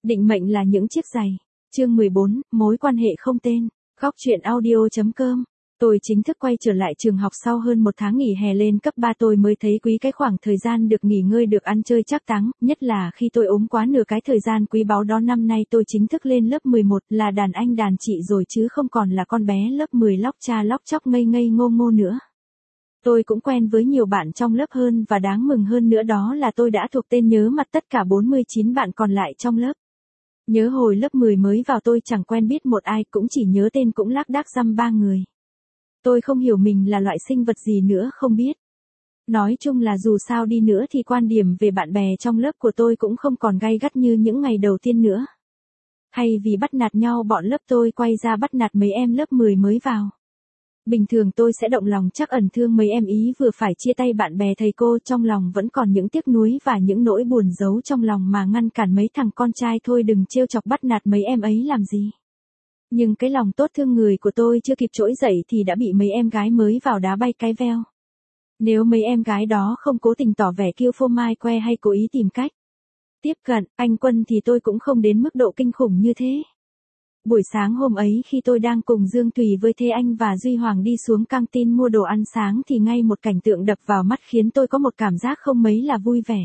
Định mệnh là những chiếc giày. Chương 14, mối quan hệ không tên. Góc truyện audio.com. Tôi chính thức quay trở lại trường học sau hơn một tháng nghỉ hè lên cấp 3, tôi mới thấy quý cái khoảng thời gian được nghỉ ngơi, được ăn chơi trác táng, nhất là khi tôi ốm quá nửa cái thời gian quý báu đó. Năm nay tôi chính thức lên lớp 11, là đàn anh đàn chị rồi chứ không còn là con bé lớp 10 lóc cha lóc chóc ngây ngây ngô ngô nữa. Tôi cũng quen với nhiều bạn trong lớp hơn, và đáng mừng hơn nữa đó là tôi đã thuộc tên nhớ mặt tất cả 49 bạn còn lại trong lớp. Nhớ hồi lớp 10 mới vào tôi chẳng quen biết một ai, cũng chỉ nhớ tên cũng lác đác dăm ba người. Tôi không hiểu mình là loại sinh vật gì nữa không biết. Nói chung là dù sao đi nữa thì quan điểm về bạn bè trong lớp của tôi cũng không còn gay gắt như những ngày đầu tiên nữa. Hay vì bắt nạt nhau, bọn lớp tôi quay ra bắt nạt mấy em lớp 10 mới vào. Bình thường tôi sẽ động lòng trắc ẩn thương mấy em ý, vừa phải chia tay bạn bè thầy cô, trong lòng vẫn còn những tiếc nuối và những nỗi buồn giấu trong lòng mà ngăn cản mấy thằng con trai thôi đừng trêu chọc bắt nạt mấy em ấy làm gì. Nhưng cái lòng tốt thương người của tôi chưa kịp trỗi dậy thì đã bị mấy em gái mới vào đá bay cái veo. Nếu mấy em gái đó không cố tình tỏ vẻ kiêu phô mai que hay cố ý tìm cách tiếp cận anh Quân thì tôi cũng không đến mức độ kinh khủng như thế. Buổi sáng hôm ấy khi tôi đang cùng Dương Thùy với Thế Anh và Duy Hoàng đi xuống căng tin mua đồ ăn sáng thì ngay một cảnh tượng đập vào mắt khiến tôi có một cảm giác không mấy là vui vẻ.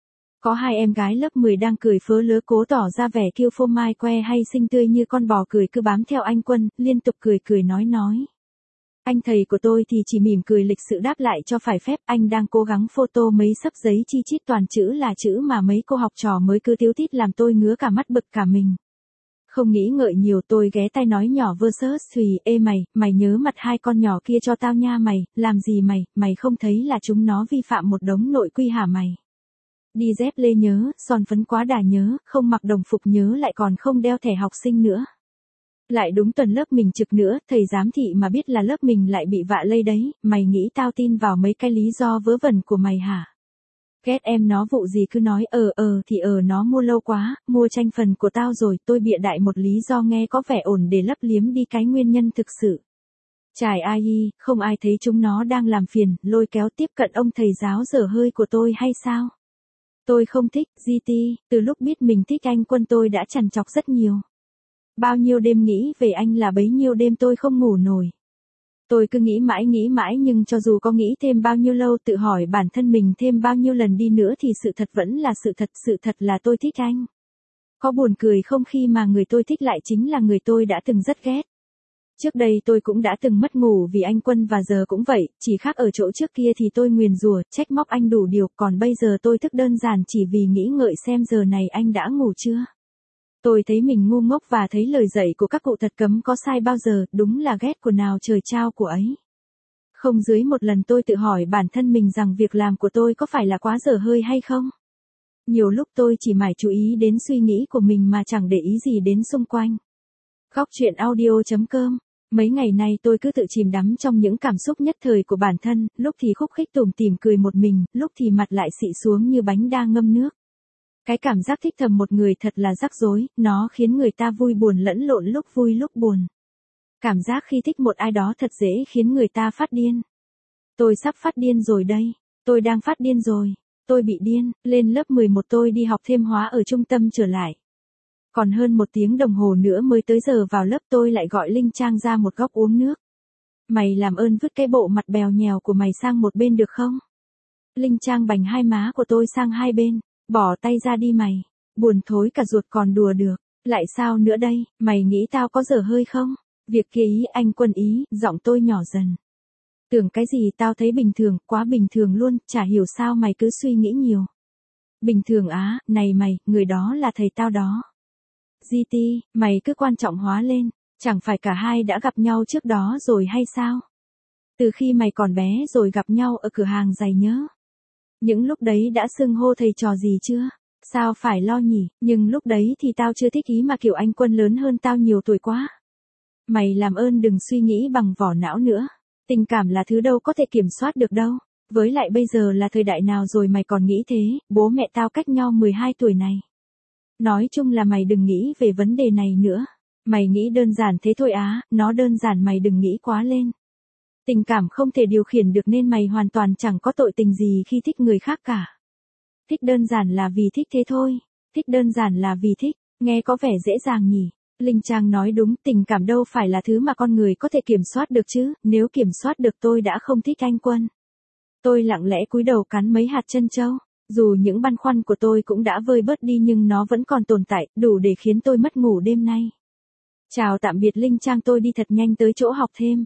Có hai em gái lớp 10 đang cười phớ lớ cố tỏ ra vẻ kiêu phô mai que hay xinh tươi như con bò cười, cứ bám theo anh Quân, liên tục cười nói. Anh thầy của tôi thì chỉ mỉm cười lịch sự đáp lại cho phải phép. Anh đang cố gắng photo mấy xấp giấy chi chít toàn chữ là chữ mà mấy cô học trò mới cứ tíu tít làm tôi ngứa cả mắt bực cả mình. Không nghĩ ngợi nhiều, tôi ghé tai nói nhỏ versus Thùy: ê mày nhớ mặt hai con nhỏ kia cho tao nha mày, làm gì mày không thấy là chúng nó vi phạm một đống nội quy hả mày? Đi dép lê nhớ, son phấn quá đà nhớ, không mặc đồng phục nhớ, lại còn không đeo thẻ học sinh nữa. Lại đúng tuần lớp mình trực nữa, thầy giám thị mà biết là lớp mình lại bị vạ lây đấy, mày nghĩ tao tin vào mấy cái lý do vớ vẩn của mày hả? Ghét em nó vụ gì cứ nói thì nó mua lâu quá, mua tranh phần của tao rồi, tôi bịa đại một lý do nghe có vẻ ổn để lấp liếm đi cái nguyên nhân thực sự. Chải ai, không ai thấy chúng nó đang làm phiền, lôi kéo tiếp cận ông thầy giáo dở hơi của tôi hay sao? Tôi không thích, GT, từ lúc biết mình thích anh Quân tôi đã trằn trọc rất nhiều. Bao nhiêu đêm nghĩ về anh là bấy nhiêu đêm tôi không ngủ nổi. Tôi cứ nghĩ mãi nhưng cho dù có nghĩ thêm bao nhiêu lâu, tự hỏi bản thân mình thêm bao nhiêu lần đi nữa thì sự thật vẫn là sự thật là tôi thích anh. Có buồn cười không khi mà người tôi thích lại chính là người tôi đã từng rất ghét. Trước đây tôi cũng đã từng mất ngủ vì anh Quân và giờ cũng vậy, chỉ khác ở chỗ trước kia thì tôi nguyền rủa, trách móc anh đủ điều, còn bây giờ tôi thức đơn giản chỉ vì nghĩ ngợi xem giờ này anh đã ngủ chưa. Tôi thấy mình ngu ngốc và thấy lời dạy của các cụ thật cấm có sai bao giờ, đúng là ghét của nào trời trao của ấy. Không dưới một lần tôi tự hỏi bản thân mình rằng việc làm của tôi có phải là quá dở hơi hay không? Nhiều lúc tôi chỉ mải chú ý đến suy nghĩ của mình mà chẳng để ý gì đến xung quanh. Góc truyện audio.com. Mấy ngày nay tôi cứ tự chìm đắm trong những cảm xúc nhất thời của bản thân, lúc thì khúc khích tủm tỉm cười một mình, lúc thì mặt lại xị xuống như bánh đa ngâm nước. Cái cảm giác thích thầm một người thật là rắc rối, nó khiến người ta vui buồn lẫn lộn, lúc vui lúc buồn. Cảm giác khi thích một ai đó thật dễ khiến người ta phát điên. Tôi sắp phát điên rồi đây, tôi đang phát điên rồi, tôi bị điên. Lên lớp 11 tôi đi học thêm hóa ở trung tâm trở lại. Còn hơn 1 tiếng đồng hồ nữa mới tới giờ vào lớp, tôi lại gọi Linh Trang ra một góc uống nước. Mày làm ơn vứt cái bộ mặt bèo nhèo của mày sang một bên được không? Linh Trang bành hai má của tôi sang hai bên. Bỏ tay ra đi mày, buồn thối cả ruột còn đùa được, lại sao nữa đây, mày nghĩ tao có dở hơi không? Việc kia ý, anh Quân ý, giọng tôi nhỏ dần. Tưởng cái gì, tao thấy bình thường, quá bình thường luôn, chả hiểu sao mày cứ suy nghĩ nhiều. Bình thường á, này mày, người đó là thầy tao đó. GT, mày cứ quan trọng hóa lên, chẳng phải cả hai đã gặp nhau trước đó rồi hay sao? Từ khi mày còn bé rồi gặp nhau ở cửa hàng giày nhớ. Những lúc đấy đã xưng hô thầy trò gì chưa? Sao phải lo nhỉ, nhưng lúc đấy thì tao chưa thích ý mà kiểu anh Quân lớn hơn tao nhiều tuổi quá. Mày làm ơn đừng suy nghĩ bằng vỏ não nữa. Tình cảm là thứ đâu có thể kiểm soát được đâu. Với lại bây giờ là thời đại nào rồi mày còn nghĩ thế, bố mẹ tao cách nhau 12 tuổi này. Nói chung là mày đừng nghĩ về vấn đề này nữa. Mày nghĩ đơn giản thế thôi á, nó đơn giản, mày đừng nghĩ quá lên. Tình cảm không thể điều khiển được nên mày hoàn toàn chẳng có tội tình gì khi thích người khác cả. Thích đơn giản là vì thích thế thôi. Thích đơn giản là vì thích. Nghe có vẻ dễ dàng nhỉ? Linh Trang nói đúng, tình cảm đâu phải là thứ mà con người có thể kiểm soát được chứ, nếu kiểm soát được tôi đã không thích anh Quân. Tôi lặng lẽ cúi đầu cắn mấy hạt trân châu. Dù những băn khoăn của tôi cũng đã vơi bớt đi nhưng nó vẫn còn tồn tại, đủ để khiến tôi mất ngủ đêm nay. Chào tạm biệt Linh Trang, tôi đi thật nhanh tới chỗ học thêm.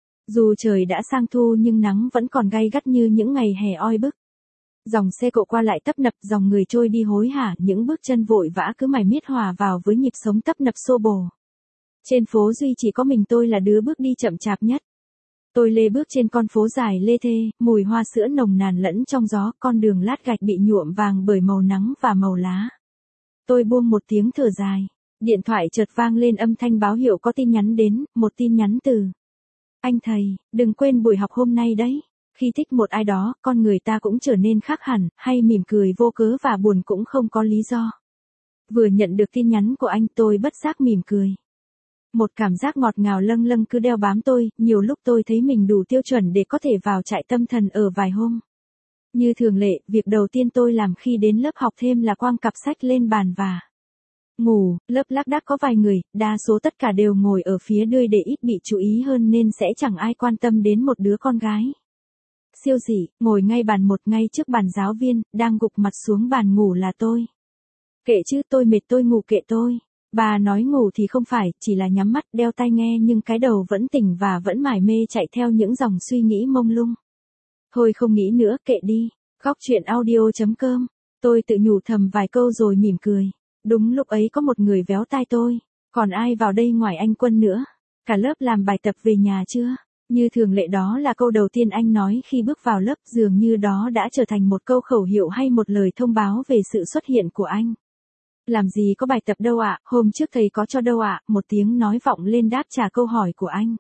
Dù trời đã sang thu nhưng nắng vẫn còn gay gắt như những ngày hè oi bức. Dòng xe cộ qua lại tấp nập, dòng người trôi đi hối hả, những bước chân vội vã cứ mải miết hòa vào với nhịp sống tấp nập xô bồ. Trên phố duy chỉ có mình tôi là đứa bước đi chậm chạp nhất. Tôi lê bước trên con phố dài lê thê, mùi hoa sữa nồng nàn lẫn trong gió, con đường lát gạch bị nhuộm vàng bởi màu nắng và màu lá. Tôi buông một tiếng thở dài. Điện thoại chợt vang lên âm thanh báo hiệu có tin nhắn đến, một tin nhắn từ: Anh thầy, đừng quên buổi học hôm nay đấy. Khi thích một ai đó, con người ta cũng trở nên khác hẳn, hay mỉm cười vô cớ và buồn cũng không có lý do. Vừa nhận được tin nhắn của anh tôi bất giác mỉm cười. Một cảm giác ngọt ngào lâng lâng cứ đeo bám tôi, nhiều lúc tôi thấy mình đủ tiêu chuẩn để có thể vào trại tâm thần ở vài hôm. Như thường lệ, việc đầu tiên tôi làm khi đến lớp học thêm là quăng cặp sách lên bàn và ngủ. Lớp lác đác có vài người, đa số tất cả đều ngồi ở phía đuôi để ít bị chú ý hơn nên sẽ chẳng ai quan tâm đến một đứa con gái. Siêu dị, ngồi ngay bàn một ngay trước bàn giáo viên, đang gục mặt xuống bàn ngủ là tôi. Kệ chứ, tôi mệt tôi ngủ kệ tôi. Bà nói ngủ thì không phải, chỉ là nhắm mắt đeo tai nghe nhưng cái đầu vẫn tỉnh và vẫn mải mê chạy theo những dòng suy nghĩ mông lung. Thôi không nghĩ nữa, kệ đi. Góc chuyện audio.com. Tôi tự nhủ thầm vài câu rồi mỉm cười. Đúng lúc ấy có một người véo tai tôi. Còn ai vào đây ngoài anh Quân nữa? Cả lớp làm bài tập về nhà chưa? Như thường lệ đó là câu đầu tiên anh nói khi bước vào lớp, dường như đó đã trở thành một câu khẩu hiệu hay một lời thông báo về sự xuất hiện của anh. Làm gì có bài tập đâu ạ, hôm trước thầy có cho đâu ạ, một tiếng nói vọng lên đáp trả câu hỏi của anh.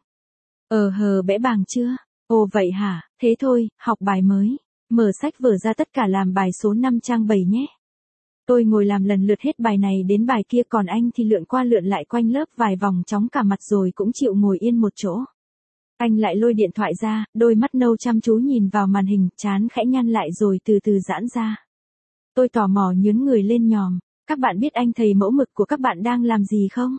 Bẽ bàng chưa? Ồ vậy hả, thế thôi, học bài mới. Mở sách vở ra tất cả làm bài số 5 trang 7 nhé. Tôi ngồi làm lần lượt hết bài này đến bài kia, còn anh thì lượn qua lượn lại quanh lớp vài vòng chóng cả mặt rồi cũng chịu ngồi yên một chỗ. Anh lại lôi điện thoại ra, đôi mắt nâu chăm chú nhìn vào màn hình, trán khẽ nhăn lại rồi từ từ giãn ra. Tôi tò mò nhướng người lên nhòm. Các bạn biết anh thầy mẫu mực của các bạn đang làm gì không?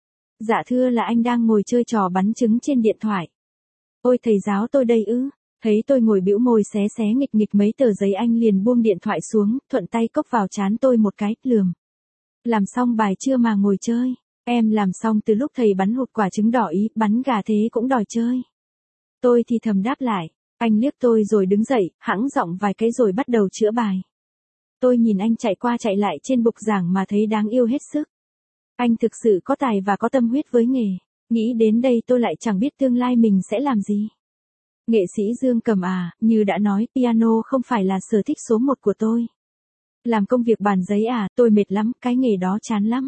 Dạ thưa là anh đang ngồi chơi trò bắn trứng trên điện thoại. Ôi thầy giáo tôi đây ư? Thấy tôi ngồi bĩu môi xé xé nghịch nghịch mấy tờ giấy anh liền buông điện thoại xuống, thuận tay cốc vào trán tôi một cái, lườm. Làm xong bài chưa mà ngồi chơi? Em làm xong từ lúc thầy bắn hột quả trứng đỏ ý, bắn gà thế cũng đòi chơi. Tôi thì thầm đáp lại, anh liếc tôi rồi đứng dậy, hãng giọng vài cái rồi bắt đầu chữa bài. Tôi nhìn anh chạy qua chạy lại trên bục giảng mà thấy đáng yêu hết sức. Anh thực sự có tài và có tâm huyết với nghề. Nghĩ đến đây tôi lại chẳng biết tương lai mình sẽ làm gì. Nghệ sĩ Dương Cầm à, như đã nói, piano không phải là sở thích số 1 của tôi. Làm công việc bàn giấy à, tôi mệt lắm, cái nghề đó chán lắm.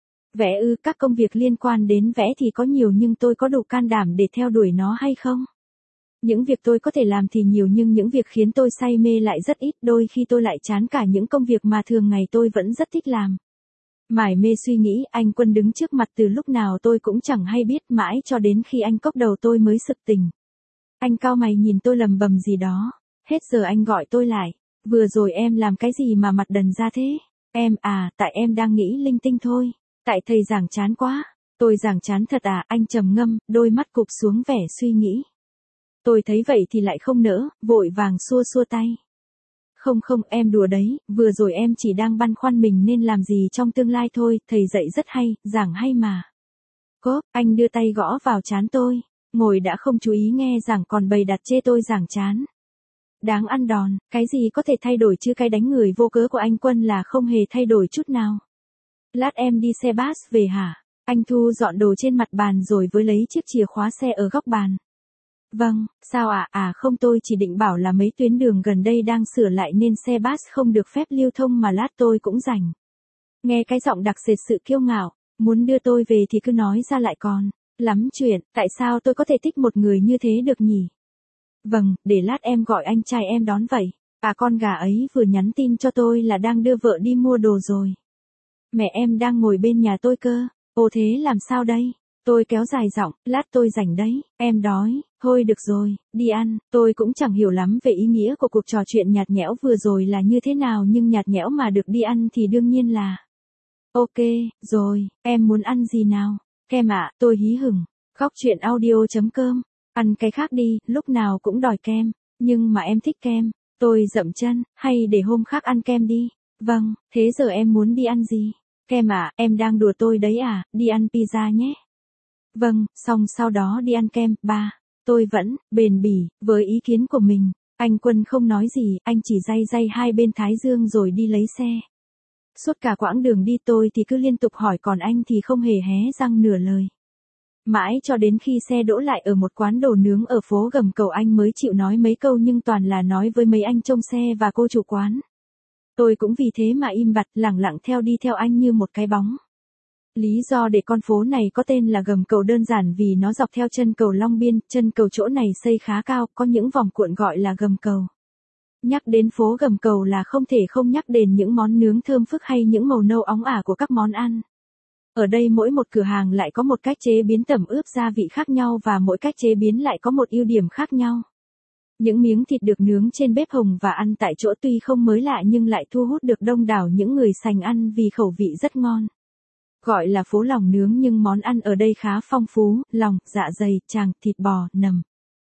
Vẽ ư, các công việc liên quan đến vẽ thì có nhiều nhưng tôi có đủ can đảm để theo đuổi nó hay không? Những việc tôi có thể làm thì nhiều nhưng những việc khiến tôi say mê lại rất ít, đôi khi tôi lại chán cả những công việc mà thường ngày tôi vẫn rất thích làm. Mải mê suy nghĩ, anh Quân đứng trước mặt từ lúc nào tôi cũng chẳng hay biết, mãi cho đến khi anh cốc đầu tôi mới sực tỉnh. Anh cau mày nhìn tôi lầm bầm gì đó. Hết giờ anh gọi tôi lại. Vừa rồi em làm cái gì mà mặt đần ra thế? Em à, tại em đang nghĩ linh tinh thôi. Tại thầy giảng chán quá. Tôi giảng chán thật à, anh trầm ngâm, đôi mắt cụp xuống vẻ suy nghĩ. Tôi thấy vậy thì lại không nỡ, vội vàng xua xua tay. Không, em đùa đấy, vừa rồi em chỉ đang băn khoăn mình nên làm gì trong tương lai thôi, thầy dạy rất hay, giảng hay mà. Cốp, anh đưa tay gõ vào trán tôi, ngồi đã không chú ý nghe giảng còn bày đặt chê tôi giảng chán. Đáng ăn đòn, cái gì có thể thay đổi chứ cái đánh người vô cớ của anh Quân là không hề thay đổi chút nào. Lát em đi xe bus về hả? Anh thu dọn đồ trên mặt bàn rồi với lấy chiếc chìa khóa xe ở góc bàn. Vâng, sao ạ? Không, tôi chỉ định bảo là mấy tuyến đường gần đây đang sửa lại nên xe bus không được phép lưu thông mà lát tôi cũng rảnh. Nghe cái giọng đặc sệt sự kiêu ngạo, muốn đưa tôi về thì cứ nói ra lại còn. Lắm chuyện, tại sao tôi có thể thích một người như thế được nhỉ? Vâng, để lát em gọi anh trai em đón vậy. Con gà ấy vừa nhắn tin cho tôi là đang đưa vợ đi mua đồ rồi. Mẹ em đang ngồi bên nhà tôi cơ. Ồ thế làm sao đây? Tôi kéo dài giọng, lát tôi rảnh đấy, em đói, thôi được rồi, đi ăn. Tôi cũng chẳng hiểu lắm về ý nghĩa của cuộc trò chuyện nhạt nhẽo vừa rồi là như thế nào nhưng nhạt nhẽo mà được đi ăn thì đương nhiên là Ok, rồi, em muốn ăn gì nào? Kem ạ, tôi hí hửng. Khóc chuyện audio.com. Ăn cái khác đi, lúc nào cũng đòi kem. Nhưng mà em thích kem. Tôi dậm chân, hay để hôm khác ăn kem đi. Vâng, thế giờ em muốn đi ăn gì? Kem ạ, em đang đùa tôi đấy à, đi ăn pizza nhé. Vâng, xong sau đó đi ăn kem, ba. Tôi vẫn, bền bỉ, với ý kiến của mình. Anh Quân không nói gì, anh chỉ day day hai bên thái dương rồi đi lấy xe. Suốt cả quãng đường đi tôi thì cứ liên tục hỏi còn anh thì không hề hé răng nửa lời. Mãi cho đến khi xe đỗ lại ở một quán đồ nướng ở phố Gầm Cầu anh mới chịu nói mấy câu nhưng toàn là nói với mấy anh trông xe và cô chủ quán. Tôi cũng vì thế mà im bặt lẳng lặng theo đi theo anh như một cái bóng. Lý do để con phố này có tên là Gầm Cầu đơn giản vì nó dọc theo chân cầu Long Biên, chân cầu chỗ này xây khá cao, có những vòng cuộn gọi là gầm cầu. Nhắc đến phố Gầm Cầu là không thể không nhắc đến những món nướng thơm phức hay những màu nâu óng ả của các món ăn. Ở đây mỗi một cửa hàng lại có một cách chế biến tẩm ướp gia vị khác nhau và mỗi cách chế biến lại có một ưu điểm khác nhau. Những miếng thịt được nướng trên bếp hồng và ăn tại chỗ tuy không mới lạ nhưng lại thu hút được đông đảo những người sành ăn vì khẩu vị rất ngon. Gọi là phố lòng nướng nhưng món ăn ở đây khá phong phú, lòng, dạ dày, tràng, thịt bò, nầm.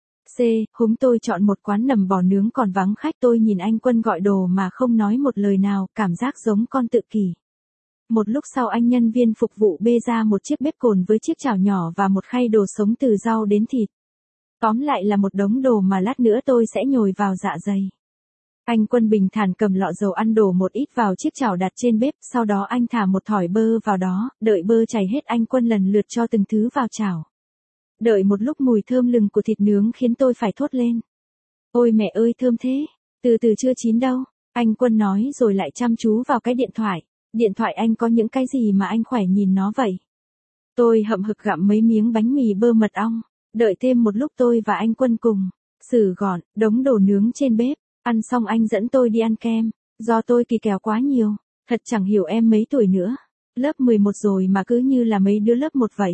Húng tôi chọn một quán nầm bò nướng còn vắng khách tôi nhìn anh Quân gọi đồ mà không nói một lời nào, cảm giác giống con tự kỷ. Một lúc sau anh nhân viên phục vụ bê ra một chiếc bếp cồn với chiếc chảo nhỏ và một khay đồ sống từ rau đến thịt. Tóm lại là một đống đồ mà lát nữa tôi sẽ nhồi vào dạ dày. Anh Quân bình thản cầm lọ dầu ăn đổ một ít vào chiếc chảo đặt trên bếp, sau đó anh thả một thỏi bơ vào đó, đợi bơ chảy hết anh Quân lần lượt cho từng thứ vào chảo. Đợi một lúc mùi thơm lừng của thịt nướng khiến tôi phải thốt lên. Ôi mẹ ơi thơm thế, từ từ chưa chín đâu, anh Quân nói rồi lại chăm chú vào cái điện thoại. Điện thoại anh có những cái gì mà anh khỏe nhìn nó vậy? Tôi hậm hực gặm mấy miếng bánh mì bơ mật ong, đợi thêm một lúc tôi và anh Quân cùng xử gọn đống đồ nướng trên bếp. Ăn xong anh dẫn tôi đi ăn kem, do tôi kỳ kèo quá nhiều, thật chẳng hiểu em mấy tuổi nữa. Lớp 11 rồi mà cứ như là mấy đứa lớp 1 vậy.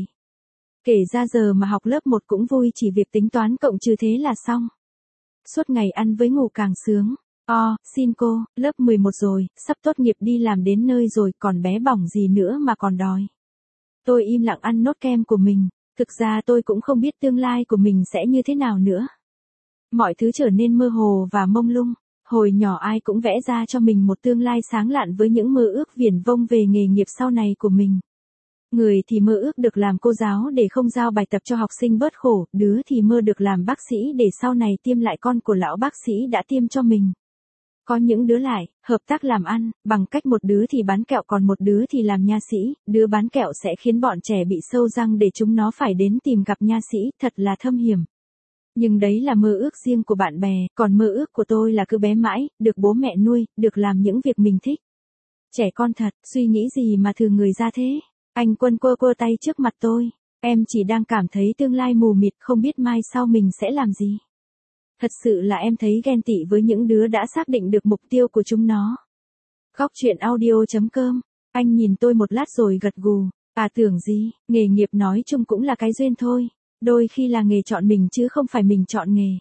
Kể ra giờ mà học lớp 1 cũng vui chỉ việc tính toán cộng trừ thế là xong. Suốt ngày ăn với ngủ càng sướng. Xin cô, lớp 11 rồi, sắp tốt nghiệp đi làm đến nơi rồi còn bé bỏng gì nữa mà còn đòi. Tôi im lặng ăn nốt kem của mình, thực ra tôi cũng không biết tương lai của mình sẽ như thế nào nữa. Mọi thứ trở nên mơ hồ và mông lung, hồi nhỏ ai cũng vẽ ra cho mình một tương lai sáng lạn với những mơ ước viển vông về nghề nghiệp sau này của mình. Người thì mơ ước được làm cô giáo để không giao bài tập cho học sinh bớt khổ, đứa thì mơ được làm bác sĩ để sau này tiêm lại con của lão bác sĩ đã tiêm cho mình. Có những đứa lại, hợp tác làm ăn, bằng cách một đứa thì bán kẹo còn một đứa thì làm nha sĩ, đứa bán kẹo sẽ khiến bọn trẻ bị sâu răng để chúng nó phải đến tìm gặp nha sĩ, thật là thâm hiểm. Nhưng đấy là mơ ước riêng của bạn bè, còn mơ ước của tôi là cứ bé mãi, được bố mẹ nuôi, được làm những việc mình thích. Trẻ con thật, suy nghĩ gì mà thường người ra thế? Anh Quân quơ quơ tay trước mặt tôi, em chỉ đang cảm thấy tương lai mù mịt không biết mai sau mình sẽ làm gì. Thật sự là em thấy ghen tị với những đứa đã xác định được mục tiêu của chúng nó. Khóc chuyện audio.com. Anh nhìn tôi một lát rồi gật gù. Tưởng gì, nghề nghiệp nói chung cũng là cái duyên thôi. Đôi khi là nghề chọn mình chứ không phải mình chọn nghề.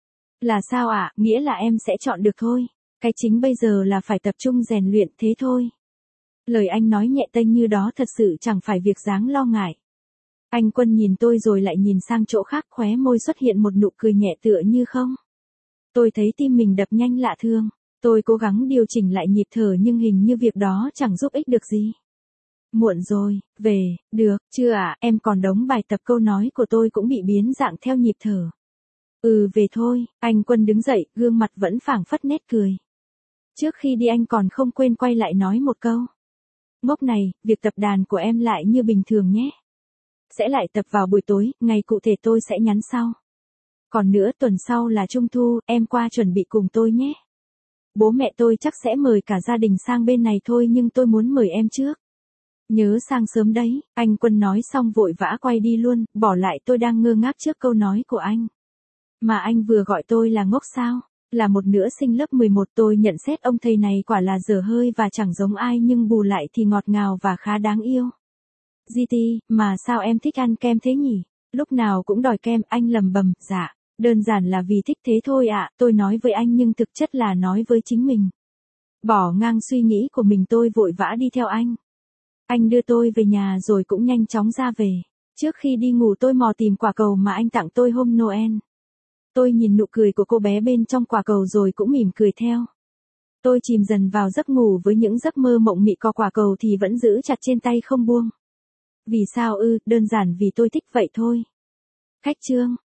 Là sao ạ? Nghĩa là em sẽ chọn được thôi. Cái chính bây giờ là phải tập trung rèn luyện thế thôi. Lời anh nói nhẹ tênh như đó thật sự chẳng phải việc đáng lo ngại. Anh Quân nhìn tôi rồi lại nhìn sang chỗ khác, khóe môi xuất hiện một nụ cười nhẹ tựa như không. Tôi thấy tim mình đập nhanh lạ thường. Tôi cố gắng điều chỉnh lại nhịp thở nhưng hình như việc đó chẳng giúp ích được gì. Muộn rồi, về, được, chưa ạ, em còn đống bài tập câu nói của tôi cũng bị biến dạng theo nhịp thở. Về thôi, anh Quân đứng dậy, gương mặt vẫn phảng phất nét cười. Trước khi đi anh còn không quên quay lại nói một câu. Ngốc này, việc tập đàn của em lại như bình thường nhé. Sẽ lại tập vào buổi tối, ngày cụ thể tôi sẽ nhắn sau. Còn nữa tuần sau là Trung thu, em qua chuẩn bị cùng tôi nhé. Bố mẹ tôi chắc sẽ mời cả gia đình sang bên này thôi nhưng tôi muốn mời em trước. Nhớ sang sớm đấy, anh Quân nói xong vội vã quay đi luôn, bỏ lại tôi đang ngơ ngác trước câu nói của anh. Mà anh vừa gọi tôi là ngốc sao? Là một nữ sinh lớp 11 tôi nhận xét ông thầy này quả là dở hơi và chẳng giống ai nhưng bù lại thì ngọt ngào và khá đáng yêu. GT, mà sao em thích ăn kem thế nhỉ? Lúc nào cũng đòi kem, anh lầm bầm, dạ, đơn giản là vì thích thế thôi ạ, tôi nói với anh nhưng thực chất là nói với chính mình. Bỏ ngang suy nghĩ của mình tôi vội vã đi theo anh. Anh đưa tôi về nhà rồi cũng nhanh chóng ra về. Trước khi đi ngủ tôi mò tìm quả cầu mà anh tặng tôi hôm Noel. Tôi nhìn nụ cười của cô bé bên trong quả cầu rồi cũng mỉm cười theo. Tôi chìm dần vào giấc ngủ với những giấc mơ mộng mị, có quả cầu thì vẫn giữ chặt trên tay không buông. Vì sao ư? Đơn giản vì tôi thích vậy thôi. Khách chương.